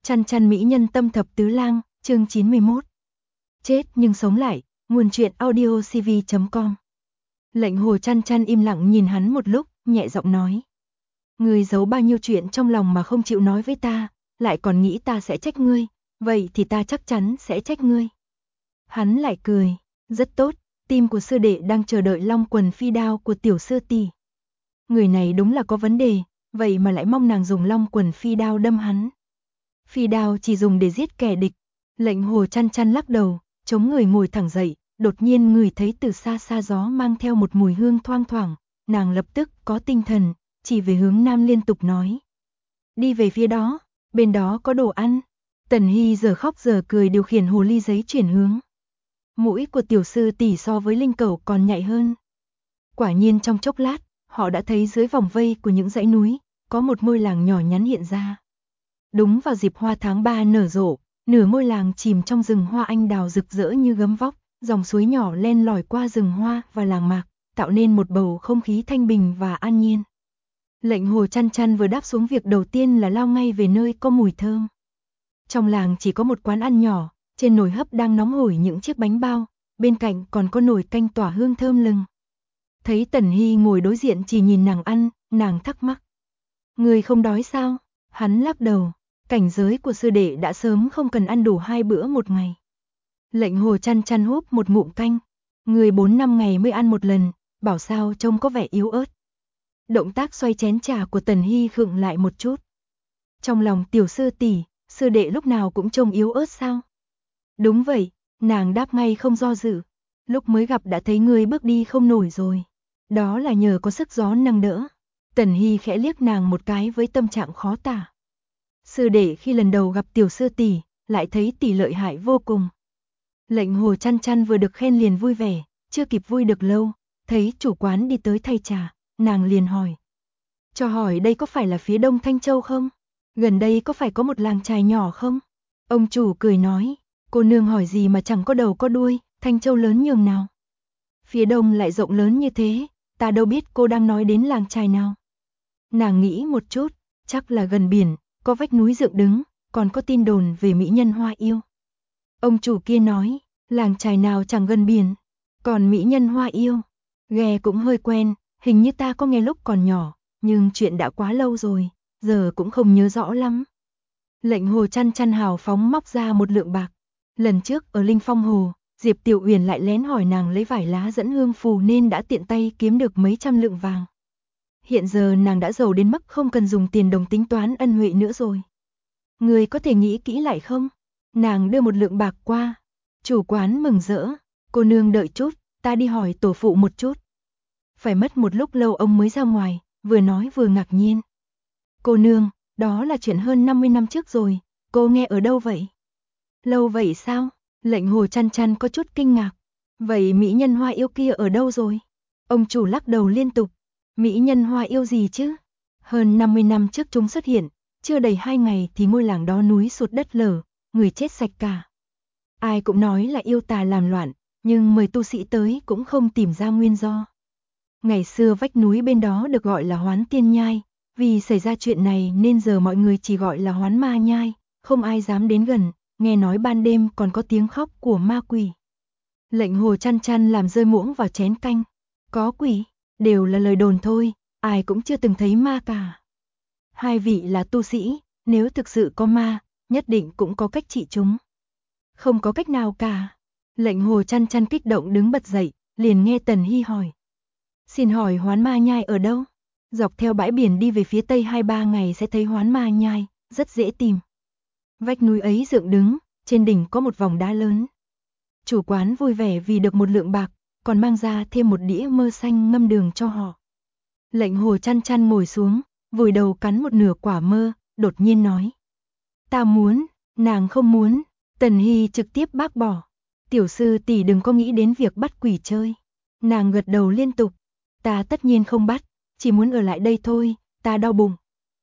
Chăn chăn mỹ nhân tâm thập tứ lang, chương 91. Chết nhưng sống lại, nguồn truyện audio cv.com. Lệnh Hồ chăn chăn im lặng nhìn hắn một lúc, nhẹ giọng nói. Ngươi giấu bao nhiêu chuyện trong lòng mà không chịu nói với ta, lại còn nghĩ ta sẽ trách ngươi, vậy thì ta chắc chắn sẽ trách ngươi. Hắn lại cười, rất tốt, tim của sư đệ đang chờ đợi long quần phi đao của tiểu sư tỷ. Người này đúng là có vấn đề, vậy mà lại mong nàng dùng long quần phi đao đâm hắn. Phi đao chỉ dùng để giết kẻ địch. Lệnh Hồ chăn chăn lắc đầu, chống người ngồi thẳng dậy, đột nhiên ngửi thấy từ xa xa gió mang theo một mùi hương thoang thoảng, nàng lập tức có tinh thần, chỉ về hướng nam liên tục nói. Đi về phía đó, bên đó có đồ ăn. Tần Hy giờ khóc giờ cười điều khiển hồ ly giấy chuyển hướng. Mũi của tiểu sư tỷ so với linh cẩu còn nhạy hơn. Quả nhiên trong chốc lát, họ đã thấy dưới vòng vây của những dãy núi, có một ngôi làng nhỏ nhắn hiện ra. Đúng vào dịp hoa tháng 3 nở rộ, nửa ngôi làng chìm trong rừng hoa anh đào rực rỡ như gấm vóc, dòng suối nhỏ len lỏi qua rừng hoa và làng mạc, tạo nên một bầu không khí thanh bình và an nhiên. Lệnh Hồ chăn chăn vừa đáp xuống, việc đầu tiên là lao ngay về nơi có mùi thơm. Trong làng chỉ có một quán ăn nhỏ, trên nồi hấp đang nóng hổi những chiếc bánh bao, bên cạnh còn có nồi canh tỏa hương thơm lừng. Thấy Tần Hy ngồi đối diện chỉ nhìn nàng ăn, nàng thắc mắc. Người không đói sao? Hắn lắc đầu, cảnh giới của sư đệ đã sớm không cần ăn đủ 2 bữa một ngày. Lệnh Hồ chăn chăn húp một ngụm canh, người 4-5 ngày mới ăn một lần, bảo sao trông có vẻ yếu ớt. Động tác xoay chén trà của Tần Hy khựng lại một chút. Trong lòng tiểu sư tỷ, sư đệ lúc nào cũng trông yếu ớt sao? Đúng vậy, nàng đáp ngay không do dự. Lúc mới gặp đã thấy ngươi bước đi không nổi rồi. Đó là nhờ có sức gió nâng đỡ. Tần Hy khẽ liếc nàng một cái với tâm trạng khó tả. Sư đệ khi lần đầu gặp tiểu sư tỷ, lại thấy tỷ lợi hại vô cùng. Lệnh Hồ chăn chăn vừa được khen liền vui vẻ, chưa kịp vui được lâu, thấy chủ quán đi tới thay trà, nàng liền hỏi. Cho hỏi đây có phải là phía đông Thanh Châu không? Gần đây có phải có một làng chài nhỏ không? Ông chủ cười nói, cô nương hỏi gì mà chẳng có đầu có đuôi, Thanh Châu lớn nhường nào? Phía đông lại rộng lớn như thế, ta đâu biết cô đang nói đến làng chài nào. Nàng nghĩ một chút, chắc là gần biển, có vách núi dựng đứng, còn có tin đồn về mỹ nhân Hoa Yêu. Ông chủ kia nói, làng chài nào chẳng gần biển, còn mỹ nhân Hoa Yêu. Nghe cũng hơi quen, hình như ta có nghe lúc còn nhỏ, nhưng chuyện đã quá lâu rồi, giờ cũng không nhớ rõ lắm. Lệnh Hồ chăn chăn hào phóng móc ra một lượng bạc. Lần trước ở Linh Phong Hồ, Diệp Tiểu Uyển lại lén hỏi nàng lấy vải lá dẫn hương phù nên đã tiện tay kiếm được mấy trăm lượng vàng. Hiện giờ nàng đã giàu đến mức không cần dùng tiền đồng tính toán ân huệ nữa rồi. Người có thể nghĩ kỹ lại không? Nàng đưa một lượng bạc qua. Chủ quán mừng rỡ. Cô nương đợi chút, ta đi hỏi tổ phụ một chút. Phải mất một lúc lâu ông mới ra ngoài, vừa nói vừa ngạc nhiên. Cô nương, đó là chuyện hơn 50 năm trước rồi, cô nghe ở đâu vậy? Lâu vậy sao? Lệnh Hồ chăn chăn có chút kinh ngạc. Vậy mỹ nhân Hoa Yêu kia ở đâu rồi? Ông chủ lắc đầu liên tục. Mỹ nhân Hoa Yêu gì chứ? Hơn 50 năm trước chúng xuất hiện, chưa đầy 2 ngày thì ngôi làng đó núi sụt đất lở, người chết sạch cả. Ai cũng nói là yêu tà làm loạn, nhưng mời tu sĩ tới cũng không tìm ra nguyên do. Ngày xưa vách núi bên đó được gọi là Hoán Tiên Nhai, vì xảy ra chuyện này nên giờ mọi người chỉ gọi là Hoán Ma Nhai, không ai dám đến gần, nghe nói ban đêm còn có tiếng khóc của ma quỷ. Lệnh Hồ chăn chăn làm rơi muỗng vào chén canh. Có quỷ, đều là lời đồn thôi, ai cũng chưa từng thấy ma cả. Hai vị là tu sĩ, nếu thực sự có ma, nhất định cũng có cách trị chúng. Không có cách nào cả. Lệnh Hồ chăn chăn kích động đứng bật dậy, liền nghe Tần Hy hỏi. Xin hỏi Hoán Ma Nhai ở đâu? Dọc theo bãi biển đi về phía tây 2-3 ngày sẽ thấy Hoán Ma Nhai, rất dễ tìm. Vách núi ấy dựng đứng, trên đỉnh có một vòng đá lớn. Chủ quán vui vẻ vì được một lượng bạc, còn mang ra thêm một đĩa mơ xanh ngâm đường cho họ. Lệnh Hồ chăn chăn ngồi xuống, vùi đầu cắn một nửa quả mơ, đột nhiên nói. Ta muốn, nàng không muốn. Tần Hy trực tiếp bác bỏ. Tiểu sư tỷ đừng có nghĩ đến việc bắt quỷ chơi. Nàng gật đầu liên tục. Ta tất nhiên không bắt, chỉ muốn ở lại đây thôi, ta đau bụng.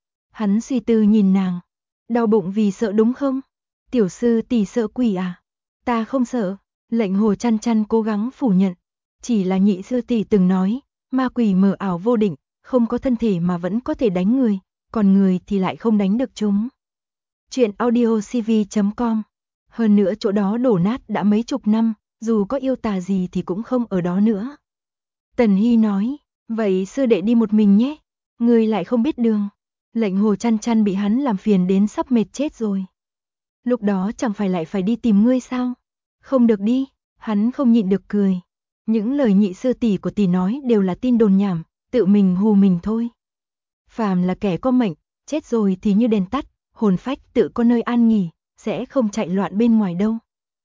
Hắn suy tư nhìn nàng. Đau bụng vì sợ đúng không? Tiểu sư tỷ sợ quỷ à? Ta không sợ. Lệnh Hồ chăn chăn cố gắng phủ nhận. Chỉ là nhị sư tỷ từng nói, ma quỷ mờ ảo vô định, không có thân thể mà vẫn có thể đánh người, còn người thì lại không đánh được chúng. Chuyện audio cv.com. Hơn nữa chỗ đó đổ nát đã mấy chục năm, dù có yêu tà gì thì cũng không ở đó nữa. Tần Hy nói, vậy sư đệ đi một mình nhé, người lại không biết đường. Lệnh Hồ Chăn Chăn bị hắn làm phiền đến sắp mệt chết rồi. Lúc đó chẳng phải lại phải đi tìm ngươi sao? Không được đi, hắn không nhịn được cười. Những lời nhị sư tỷ của tỷ nói đều là tin đồn nhảm, tự mình hù mình thôi. Phàm là kẻ có mệnh, chết rồi thì như đèn tắt, hồn phách tự có nơi an nghỉ, sẽ không chạy loạn bên ngoài đâu.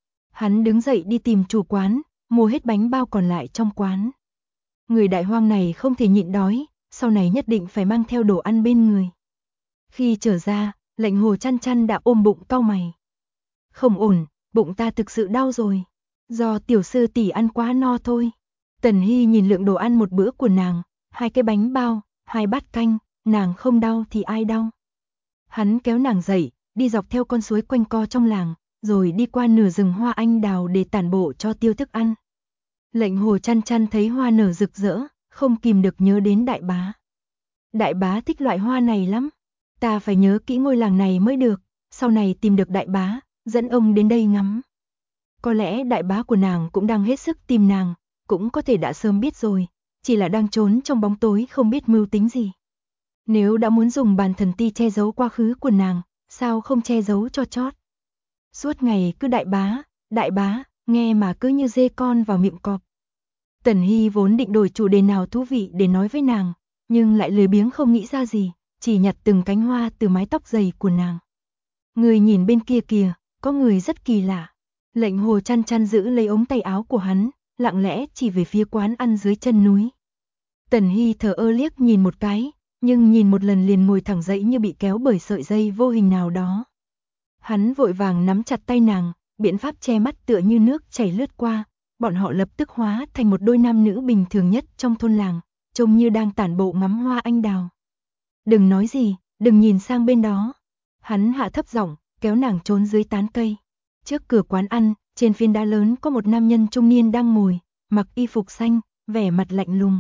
Hắn đứng dậy đi tìm chủ quán, mua hết bánh bao còn lại trong quán. Người đại hoang này không thể nhịn đói, sau này nhất định phải mang theo đồ ăn bên người. Khi trở ra, Lệnh Hồ Chăn Chăn đã ôm bụng cau mày. Không ổn, bụng ta thực sự đau rồi. Do tiểu sư tỷ ăn quá no thôi. Tần Hy nhìn lượng đồ ăn một bữa của nàng, 2 cái bánh bao, 2 bát canh, nàng không đau thì ai đau. Hắn kéo nàng dậy, đi dọc theo con suối quanh co trong làng, rồi đi qua nửa rừng hoa anh đào để tản bộ cho tiêu thức ăn. Lệnh Hồ Chăn Chăn thấy hoa nở rực rỡ, không kìm được nhớ đến đại bá. Đại bá thích loại hoa này lắm. Ta phải nhớ kỹ ngôi làng này mới được, sau này tìm được đại bá, dẫn ông đến đây ngắm. Có lẽ đại bá của nàng cũng đang hết sức tìm nàng, cũng có thể đã sớm biết rồi, chỉ là đang trốn trong bóng tối không biết mưu tính gì. Nếu đã muốn dùng bàn thần ti che giấu quá khứ của nàng, sao không che giấu cho chót? Suốt ngày cứ đại bá, nghe mà cứ như dê con vào miệng cọp. Tần Hy vốn định đổi chủ đề nào thú vị để nói với nàng, nhưng lại lười biếng không nghĩ ra gì, chỉ nhặt từng cánh hoa từ mái tóc dày của nàng. Người nhìn bên kia kìa, có người rất kỳ lạ. Lệnh Hồ Chăn Chăn giữ lấy ống tay áo của hắn, lặng lẽ chỉ về phía quán ăn dưới chân núi. Tần Hy thở ơ liếc nhìn một cái, nhưng nhìn một lần liền ngồi thẳng dậy như bị kéo bởi sợi dây vô hình nào đó. Hắn vội vàng nắm chặt tay nàng, biện pháp che mắt tựa như nước chảy lướt qua, bọn họ lập tức hóa thành một đôi nam nữ bình thường nhất trong thôn làng, trông như đang tản bộ ngắm hoa anh đào. Đừng nói gì, đừng nhìn sang bên đó. Hắn hạ thấp giọng, kéo nàng trốn dưới tán cây. Trước cửa quán ăn, trên phiến đá lớn có một nam nhân trung niên đang ngồi, mặc y phục xanh, vẻ mặt lạnh lùng.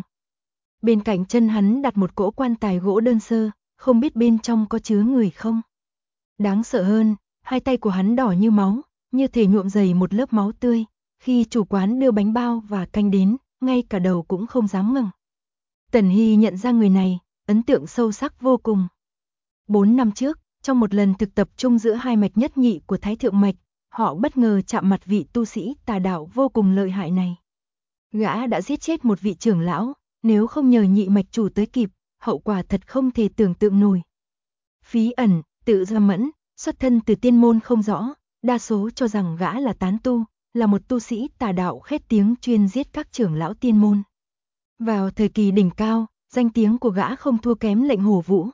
Bên cạnh chân hắn đặt một cỗ quan tài gỗ đơn sơ, không biết bên trong có chứa người không. Đáng sợ hơn, hai tay của hắn đỏ như máu, như thể nhuộm dày một lớp máu tươi. Khi chủ quán đưa bánh bao và canh đến, ngay cả đầu cũng không dám ngẩng. Tần Hy nhận ra người này, ấn tượng sâu sắc vô cùng. 4 năm trước, trong một lần thực tập chung giữa hai mạch nhất nhị của Thái Thượng Mạch, họ bất ngờ chạm mặt vị tu sĩ tà đạo vô cùng lợi hại này. Gã đã giết chết một vị trưởng lão, nếu không nhờ nhị mạch chủ tới kịp, hậu quả thật không thể tưởng tượng nổi. Phí Ẩn, tự ra mẫn, xuất thân từ tiên môn không rõ, đa số cho rằng gã là tán tu, là một tu sĩ tà đạo khét tiếng chuyên giết các trưởng lão tiên môn. Vào thời kỳ đỉnh cao, danh tiếng của gã không thua kém Lệnh Hồ Vũ.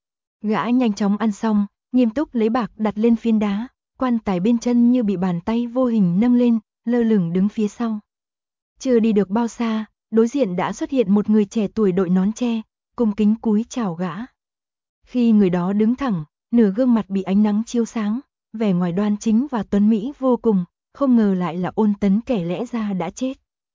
Gã nhanh chóng ăn xong, nghiêm túc lấy bạc đặt lên phiến đá, quan tài bên chân như bị bàn tay vô hình nâng lên, lơ lửng đứng phía sau. Chưa đi được bao xa, đối diện đã xuất hiện một người trẻ tuổi đội nón tre, cung kính cúi chào gã. Khi người đó đứng thẳng, nửa gương mặt bị ánh nắng chiếu sáng, vẻ ngoài đoan chính và tuấn mỹ vô cùng, không ngờ lại là Ôn Tấn kẻ lẽ ra đã chết.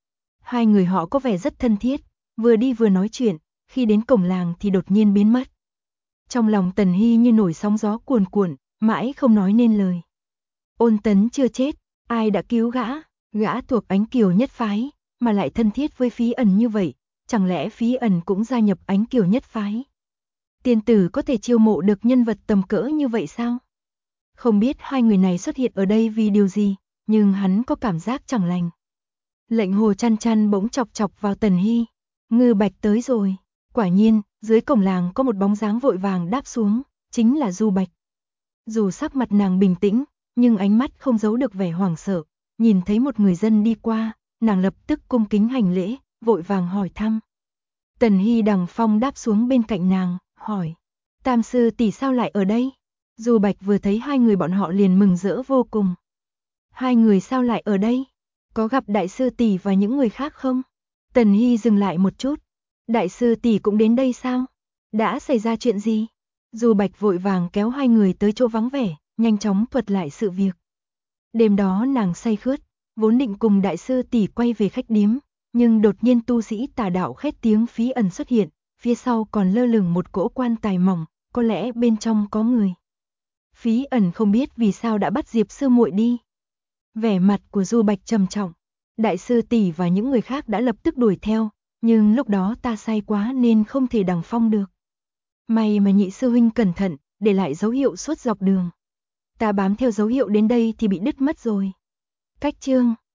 Hai người họ có vẻ rất thân thiết, vừa đi vừa nói chuyện, khi đến cổng làng thì đột nhiên biến mất. Trong lòng Tần Hy như nổi sóng gió cuồn cuộn, mãi không nói nên lời. Ôn Tấn chưa chết, ai đã cứu gã? Gã thuộc Ánh Kiều nhất phái, mà lại thân thiết với Phí Ẩn như vậy, chẳng lẽ Phí Ẩn cũng gia nhập Ánh Kiều nhất phái? Tiên tử có thể chiêu mộ được nhân vật tầm cỡ như vậy sao? Không biết hai người này xuất hiện ở đây vì điều gì, nhưng hắn có cảm giác chẳng lành. Lệnh Hồ Chăn Chăn bỗng chọc chọc vào Tần Hy. Ngư Bạch tới rồi. Quả nhiên, dưới cổng làng có một bóng dáng vội vàng đáp xuống, chính là Du Bạch. Dù sắc mặt nàng bình tĩnh, nhưng ánh mắt không giấu được vẻ hoảng sợ. Nhìn thấy một người dân đi qua, nàng lập tức cung kính hành lễ, vội vàng hỏi thăm. Tần Hy đằng phong đáp xuống bên cạnh nàng, hỏi. Tam sư tỷ sao lại ở đây? Du Bạch vừa thấy hai người bọn họ liền mừng rỡ vô cùng. Hai người sao lại ở đây? Có gặp đại sư tỷ và những người khác không? Tần Hy dừng lại một chút. Đại sư tỷ cũng đến đây sao? Đã xảy ra chuyện gì? Du Bạch vội vàng kéo hai người tới chỗ vắng vẻ, nhanh chóng thuật lại sự việc. Đêm đó nàng say khướt, vốn định cùng đại sư tỷ quay về khách điếm, nhưng đột nhiên tu sĩ tà đạo khét tiếng Phí Ẩn xuất hiện, phía sau còn lơ lửng một cỗ quan tài mỏng, có lẽ bên trong có người. Phí Ẩn không biết vì sao đã bắt Diệp sư muội đi. Vẻ mặt của Du Bạch trầm trọng. Đại sư tỷ và những người khác đã lập tức đuổi theo, nhưng lúc đó ta say quá nên không thể đằng phong được. May mà Nhị sư huynh cẩn thận, để lại dấu hiệu suốt dọc đường. Ta bám theo dấu hiệu đến đây thì bị đứt mất rồi. Cách chương